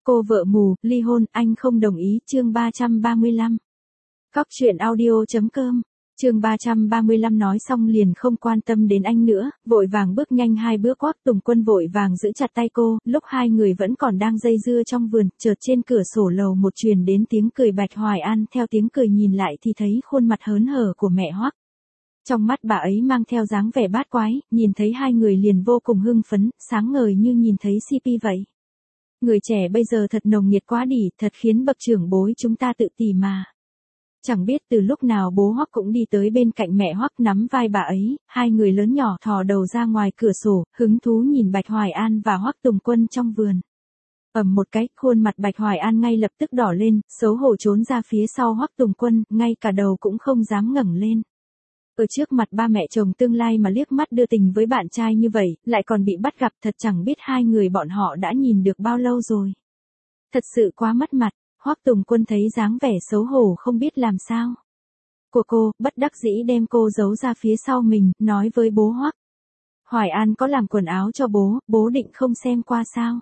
Cô vợ mù, ly hôn, anh không đồng ý, chương 335. Cóc truyện audio.com, chương 335 nói xong liền không quan tâm đến anh nữa, vội vàng bước nhanh 2 bước. Hoắc Tùng Quân vội vàng giữ chặt tay cô, lúc hai người vẫn còn đang dây dưa trong vườn, chợt trên cửa sổ lầu một truyền đến tiếng cười Bạch Hoài An, theo tiếng cười nhìn lại thì thấy khuôn mặt hớn hở của mẹ Hoắc. Trong mắt bà ấy mang theo dáng vẻ bát quái, nhìn thấy hai người liền vô cùng hưng phấn, sáng ngời như nhìn thấy CP vậy. Người trẻ bây giờ thật nồng nhiệt quá đỉ, thật khiến bậc trưởng bối chúng ta tự tỉ mà. Chẳng biết từ lúc nào bố Hoắc cũng đi tới bên cạnh mẹ Hoắc nắm vai bà ấy, hai người lớn nhỏ thò đầu ra ngoài cửa sổ, hứng thú nhìn Bạch Hoài An và Hoắc Tùng Quân trong vườn. Ầm một cái, khuôn mặt Bạch Hoài An ngay lập tức đỏ lên, xấu hổ trốn ra phía sau Hoắc Tùng Quân, ngay cả đầu cũng không dám ngẩng lên. Ở trước mặt ba mẹ chồng tương lai mà liếc mắt đưa tình với bạn trai như vậy, lại còn bị bắt gặp, thật chẳng biết hai người bọn họ đã nhìn được bao lâu rồi. Thật sự quá mất mặt, Hoắc Tùng Quân thấy dáng vẻ xấu hổ không biết làm sao của cô, bất đắc dĩ đem cô giấu ra phía sau mình, nói với bố Hoắc. Hoài An có làm quần áo cho bố định không xem qua sao?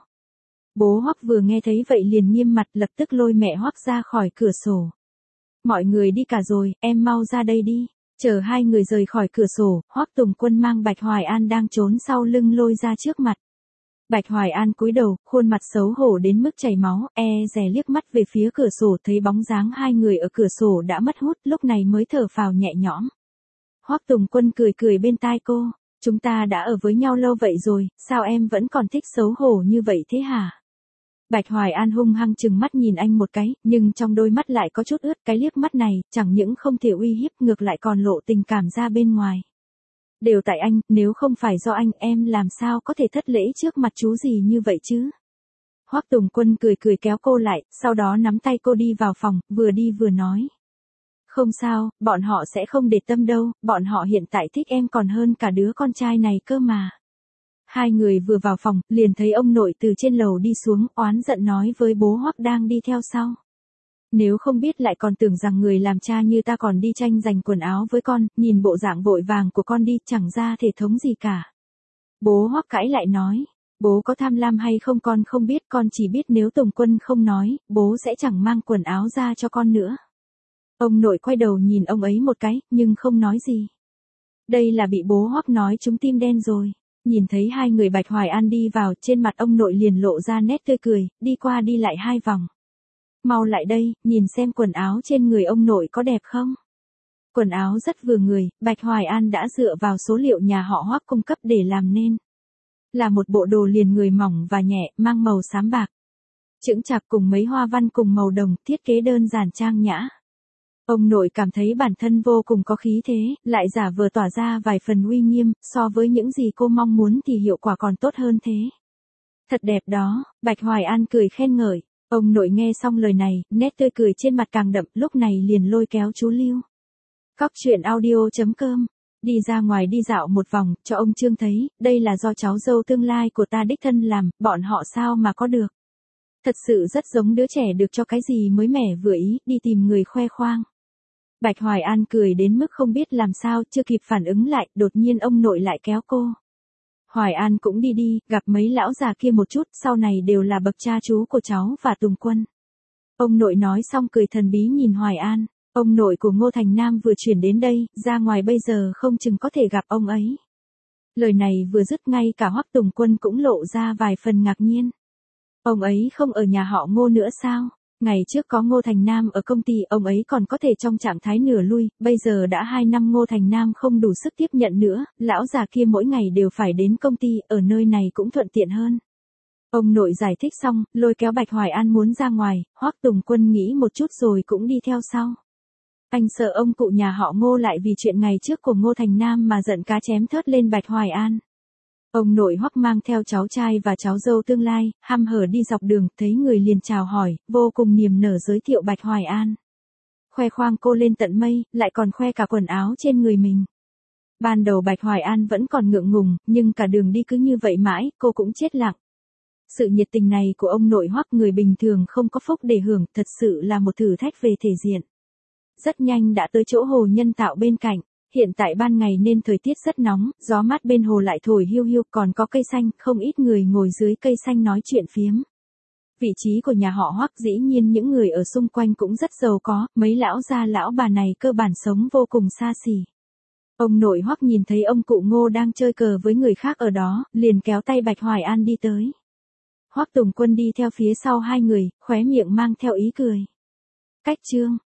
Bố Hoắc vừa nghe thấy vậy liền nghiêm mặt, lập tức lôi mẹ Hoắc ra khỏi cửa sổ. Mọi người đi cả rồi, em mau ra đây đi. Chờ hai người rời khỏi cửa sổ, Hoắc Tùng Quân mang Bạch Hoài An đang trốn sau lưng lôi ra trước mặt. Bạch Hoài An cúi đầu, khuôn mặt xấu hổ đến mức chảy máu, dè liếc mắt về phía cửa sổ, thấy bóng dáng hai người ở cửa sổ đã mất hút, lúc này mới thở phào nhẹ nhõm. Hoắc Tùng Quân cười cười bên tai cô, chúng ta đã ở với nhau lâu vậy rồi, sao em vẫn còn thích xấu hổ như vậy thế hả? Bạch Hoài An hung hăng chừng mắt nhìn anh một cái, nhưng trong đôi mắt lại có chút ướt, cái liếc mắt này, chẳng những không thể uy hiếp, ngược lại còn lộ tình cảm ra bên ngoài. Đều tại anh, nếu không phải do anh, em làm sao có thể thất lễ trước mặt chú gì như vậy chứ? Hoắc Tùng Quân cười cười kéo cô lại, sau đó nắm tay cô đi vào phòng, vừa đi vừa nói. Không sao, bọn họ sẽ không để tâm đâu, bọn họ hiện tại thích em còn hơn cả đứa con trai này cơ mà. Hai người vừa vào phòng, liền thấy ông nội từ trên lầu đi xuống, oán giận nói với bố Hoắc đang đi theo sau. Nếu không biết lại còn tưởng rằng người làm cha như ta còn đi tranh giành quần áo với con, nhìn bộ dạng vội vàng của con đi, chẳng ra thể thống gì cả. Bố Hoắc cãi lại nói, bố có tham lam hay không con không biết, con chỉ biết nếu Tùng Quân không nói, bố sẽ chẳng mang quần áo ra cho con nữa. Ông nội quay đầu nhìn ông ấy một cái, nhưng không nói gì. Đây là bị bố Hoắc nói trúng tim đen rồi. Nhìn thấy hai người Bạch Hoài An đi vào, trên mặt ông nội liền lộ ra nét tươi cười, đi qua đi lại 2 vòng. Mau lại đây, nhìn xem quần áo trên người ông nội có đẹp không? Quần áo rất vừa người, Bạch Hoài An đã dựa vào số liệu nhà họ Hoắc cung cấp để làm nên. Là một bộ đồ liền người mỏng và nhẹ, mang màu xám bạc. Chững chạc cùng mấy hoa văn cùng màu đồng, thiết kế đơn giản trang nhã. Ông nội cảm thấy bản thân vô cùng có khí thế, lại giả vờ tỏa ra vài phần uy nghiêm, so với những gì cô mong muốn thì hiệu quả còn tốt hơn thế. Thật đẹp đó, Bạch Hoài An cười khen ngợi. Ông nội nghe xong lời này, nét tươi cười trên mặt càng đậm, lúc này liền lôi kéo chú Lưu. Cóc truyện audio.com, đi ra ngoài đi dạo một vòng, cho ông Trương thấy, đây là do cháu dâu tương lai của ta đích thân làm, bọn họ sao mà có được. Thật sự rất giống đứa trẻ được cho cái gì mới mẻ vừa ý, đi tìm người khoe khoang. Bạch Hoài An cười đến mức không biết làm sao, chưa kịp phản ứng lại, đột nhiên ông nội lại kéo cô. Hoài An cũng đi đi, gặp mấy lão già kia một chút, sau này đều là bậc cha chú của cháu và Tùng Quân. Ông nội nói xong cười thần bí nhìn Hoài An, ông nội của Ngô Thành Nam vừa chuyển đến đây, ra ngoài bây giờ không chừng có thể gặp ông ấy. Lời này vừa dứt ngay cả Hoắc Tùng Quân cũng lộ ra vài phần ngạc nhiên. Ông ấy không ở nhà họ Ngô nữa sao? Ngày trước có Ngô Thành Nam ở công ty, ông ấy còn có thể trong trạng thái nửa lui, bây giờ đã 2 năm Ngô Thành Nam không đủ sức tiếp nhận nữa, lão già kia mỗi ngày đều phải đến công ty, ở nơi này cũng thuận tiện hơn. Ông nội giải thích xong, lôi kéo Bạch Hoài An muốn ra ngoài, Hoắc Tùng Quân nghĩ một chút rồi cũng đi theo sau. Anh sợ ông cụ nhà họ Ngô lại vì chuyện ngày trước của Ngô Thành Nam mà giận cá chém thớt lên Bạch Hoài An. Ông nội Hoắc mang theo cháu trai và cháu dâu tương lai, hăm hở đi dọc đường, thấy người liền chào hỏi, vô cùng niềm nở giới thiệu Bạch Hoài An. Khoe khoang cô lên tận mây, lại còn khoe cả quần áo trên người mình. Ban đầu Bạch Hoài An vẫn còn ngượng ngùng, nhưng cả đường đi cứ như vậy mãi, cô cũng chết lặng. Sự nhiệt tình này của ông nội Hoắc người bình thường không có phúc để hưởng, thật sự là một thử thách về thể diện. Rất nhanh đã tới chỗ hồ nhân tạo bên cạnh. Hiện tại ban ngày nên thời tiết rất nóng, gió mát bên hồ lại thổi hiu hiu, còn có cây xanh, không ít người ngồi dưới cây xanh nói chuyện phiếm. Vị trí của nhà họ Hoắc dĩ nhiên những người ở xung quanh cũng rất giàu có, mấy lão gia lão bà này cơ bản sống vô cùng xa xỉ. Ông nội Hoắc nhìn thấy ông cụ Ngô đang chơi cờ với người khác ở đó, liền kéo tay Bạch Hoài An đi tới. Hoắc Tùng Quân đi theo phía sau hai người, khóe miệng mang theo ý cười. Cách chương